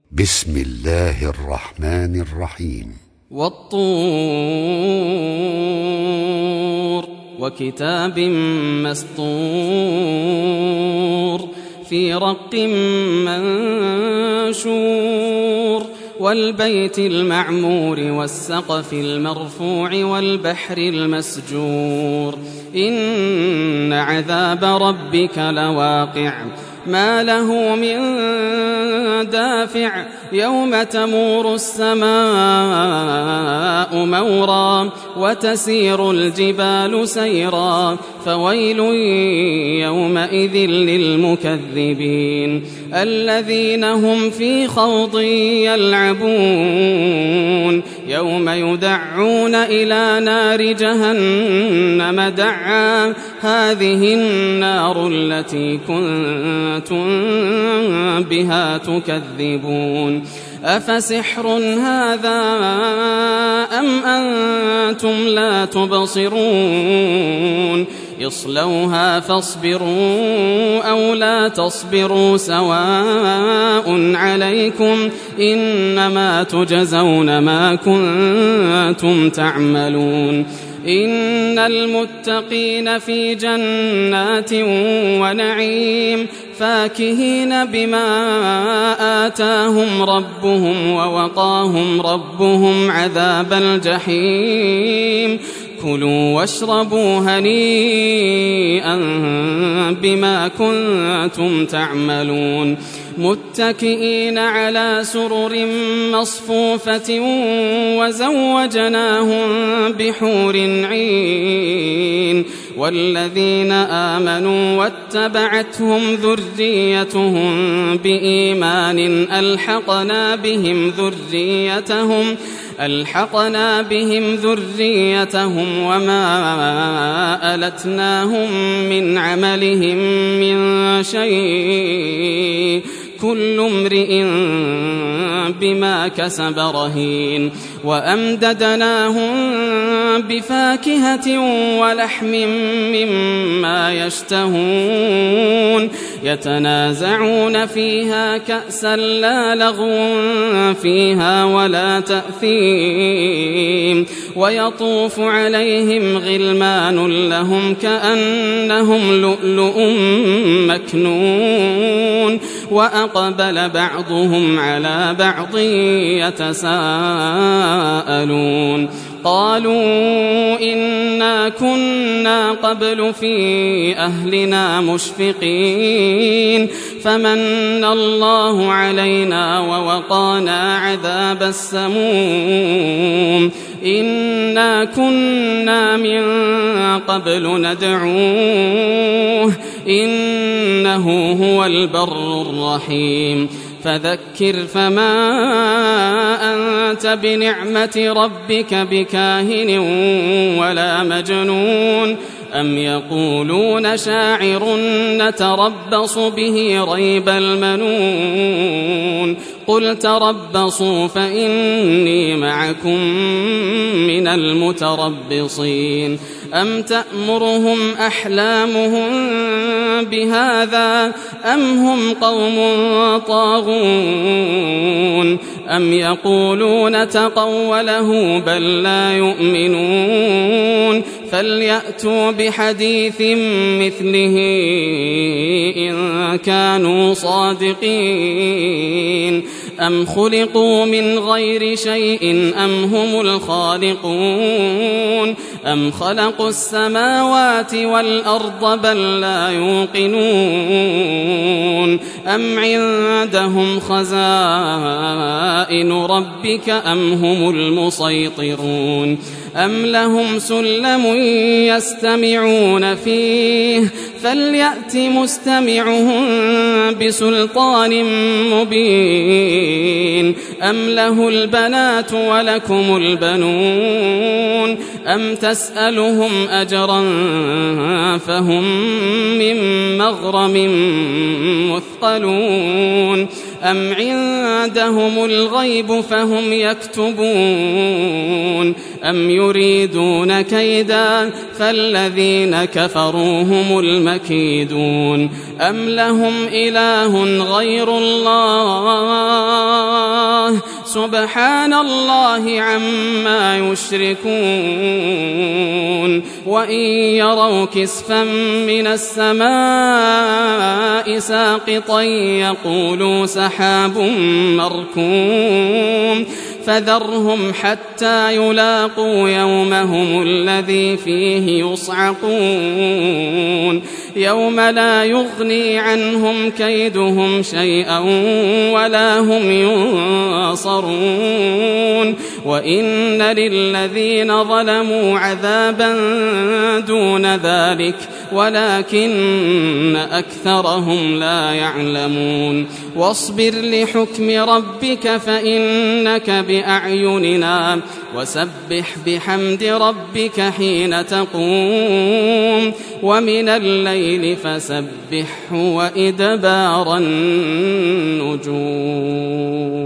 بسم الله الرحمن الرحيم. والطور وكتاب مسطور في رق منشور والبيت المعمور والسقف المرفوع والبحر المسجور إن عذاب ربك لواقع ما له من دافع يوم تمور السماء مورا وتسير الجبال سيرا فويل يومئذ للمكذبين الذين هم في خوض يلعبون يوم يدعون إلى نار جهنم دعا هذه النار التي كنتم بها تكذبون أفسحر هذا أم أنتم لا تبصرون اصلوها فاصبروا أو لا تصبروا سواء عليكم إنما تجزون ما كنتم تعملون إن المتقين في جنات ونعيم فاكهين بما آتاهم ربهم ووقاهم ربهم عذاب الجحيم كلوا واشربوا هنيئا بما كنتم تعملون متكئين على سرر مصفوفة وزوجناهم بحور عين والذين آمنوا واتبعتهم ذريتهم بإيمان ألحقنا بهم ذريتهم وما ألتناهم من عملهم من شيء كل امرئ بما كسب رهين وأمددناهم بفاكهة ولحم مما يشتهون يتنازعون فيها كأسا لا لغو فيها ولا تأثيم ويطوف عليهم غلمان لهم كأنهم لؤلؤ مكنون وأقبل بعضهم على بعض يتساءلون قالوا إنا كنا قبل في أهلنا مشفقين فمن الله علينا ووقانا عذاب السموم إنا كنا من قبل ندعوه إنه هو البر الرحيم فذكر فما أنت بنعمة ربك بكاهن ولا مجنون أم يقولون شاعر نتربص به ريب المنون قل تربصوا فإني معكم من المتربصين أم تأمرهم أحلامهم بهذا أم هم قوم طاغون أم يقولون تقوله بل لا يؤمنون فليأتوا بحديث مثله إن كانوا صادقين أم خلقوا من غير شيء أم هم الخالقون أم خلقوا السماوات والأرض بل لا يوقنون أم عندهم خزائن ربك أم هم المسيطرون أم لهم سلم يستمعون فيه فليأت مستمعهم بسلطان مبين أم له البنات ولكم البنون أم تسألهم أجرا فهم من مغرم مثقلون أم عندهم الغيب فهم يكتبون أم يريدون كيدا فالذين كفروا هم المكيدون أم لهم إله غير الله سبحان الله عما يشركون وإن يروا كسفا من السماء ساقطا يقولوا سحاب مركوم فذرهم حتى يلاقوا يومهم الذي فيه يصعقون يوم لا يغني عنهم كيدهم شيئا ولا هم ينصرون وإن للذين ظلموا عذابا دون ذلك ولكن أكثرهم لا يعلمون واصبر لحكم ربك فإنك بأعيننا وسبح بحمد ربك حين تقوم ومن الليل فسبحه وإدبار النجوم.